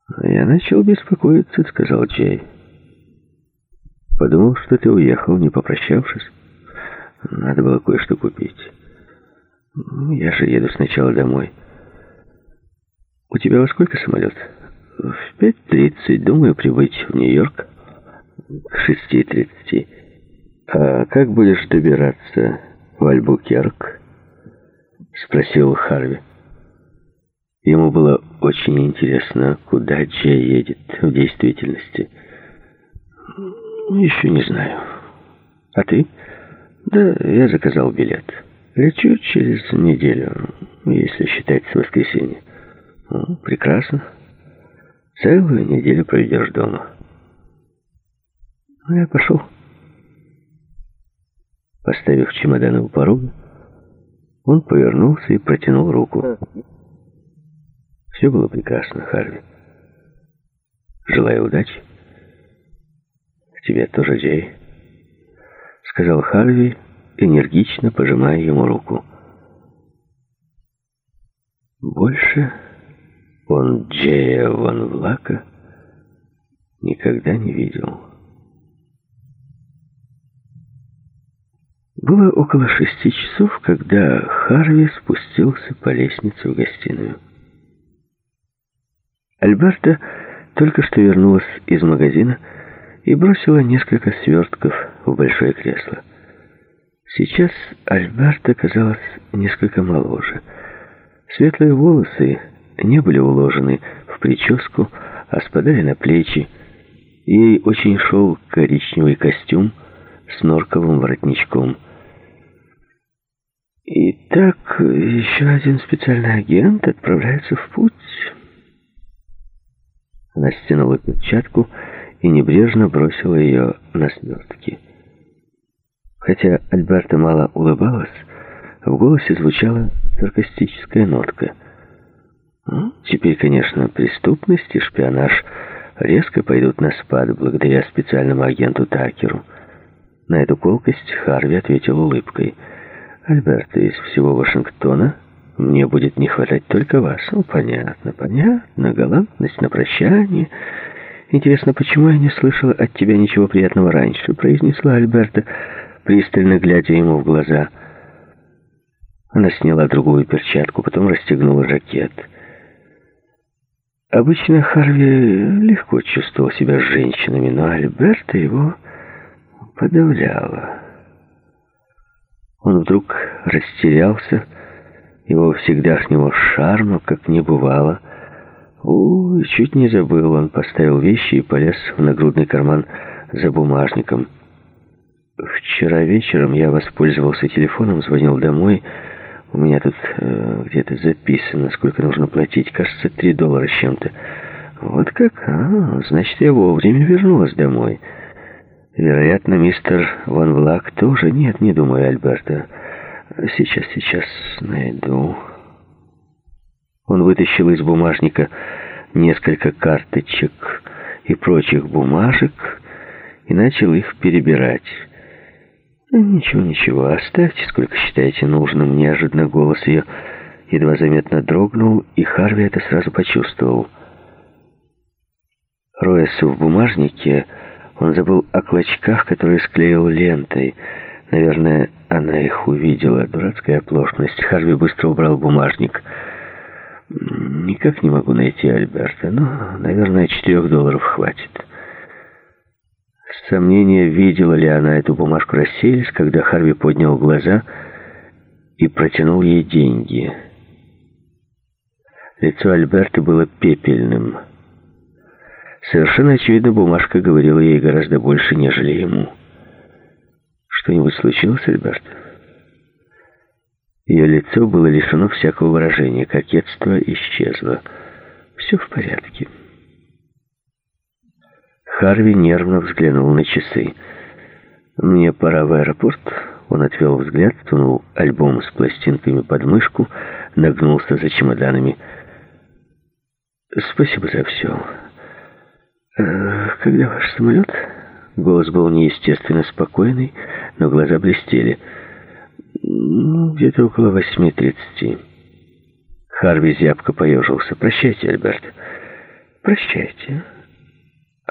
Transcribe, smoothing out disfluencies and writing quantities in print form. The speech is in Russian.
«Я начал беспокоиться», — сказал Джей. «Подумал, что ты уехал, не попрощавшись. Надо было кое-что купить. Я же еду сначала домой. У тебя во сколько самолет?» «В 5:30. Думаю, прибыть в Нью-Йорк к 6:30. А как будешь добираться в Альбукерк?» — спросил Харви. Ему было очень интересно, куда Джей едет в действительности. «Еще не знаю. А ты?» «Да, я заказал билет. Лечу через неделю, если считать с воскресенья». «Прекрасно. Целую неделю проведешь дома». «Ну, я пошел». Поставив чемоданы у порога, он повернулся и протянул руку. «Все было прекрасно, Харви. Желаю удачи». «Тебе тоже, Джей», — сказал Харви, энергично пожимая ему руку. Больше он Джея Ван Влака никогда не видел. Было около 6 часов, когда Харви спустился по лестнице в гостиную. Альберта только что вернулась из магазина и бросила несколько свертков в большое кресло. Сейчас Альберта казалась несколько моложе. Светлые волосы не были уложены в прическу, а спадали на плечи. Ей очень шел коричневый костюм с норковым воротничком. «Итак, еще один специальный агент отправляется в путь». Она стянула перчатку и небрежно бросила ее на свертки. Хотя Альберта мало улыбалась, в голосе звучала саркастическая нотка. Теперь, конечно, преступность и шпионаж резко пойдут на спад благодаря специальному агенту Такеру. На эту колкость Харви ответил улыбкой. «Альберта, из всего Вашингтона мне будет не хватать только вас». Понятно. Галантность на прощание. Интересно, почему я не слышала от тебя ничего приятного раньше?» произнесла Альберта, пристально глядя ему в глаза. Она сняла другую перчатку, потом расстегнула жакет. Обычно Харви легко чувствовал себя с женщинами, но Альберта его подавляла. Он вдруг растерялся, его всегдашнего шарма как не бывало. Чуть не забыл, он поставил вещи и полез в нагрудный карман за бумажником. «Вчера вечером я воспользовался телефоном, звонил домой. У меня тут где-то записано, сколько нужно платить. Кажется, $3 с чем-то». «Вот как? Значит, я вовремя вернулась домой». «Вероятно, мистер Ван Влак тоже?» «Нет, не думаю, Альберта. Сейчас найду». Он вытащил из бумажника несколько карточек и прочих бумажек и начал их перебирать. «Ничего, оставьте, сколько считаете нужным». Неожиданно голос ее едва заметно дрогнул, и Харви это сразу почувствовал. Роясь в бумажнике, он забыл о клочках, которые склеил лентой. Наверное, она их увидела. Дурацкая оплошность. Харви быстро убрал бумажник. «Никак не могу найти Альберта. Наверное, $4 хватит». Сомнения, видела ли она эту бумажку, рассеялись, когда Харви поднял глаза и протянул ей деньги. Лицо Альберты было пепельным. Совершенно очевидно, бумажка говорила ей гораздо больше, нежели ему. «Что-нибудь случилось, Альберта?» Ее лицо было лишено всякого выражения, кокетство исчезло. «Все в порядке». Харви нервно взглянул на часы. «Мне пора в аэропорт». Он отвел взгляд, сунул альбом с пластинками под мышку, нагнулся за чемоданами. «Спасибо за все. Когда ваш самолет?» Голос был неестественно спокойный, но глаза блестели. «Где-то около 8:30. Харви зябко поежился. «Прощайте, Альберт». Прощайте.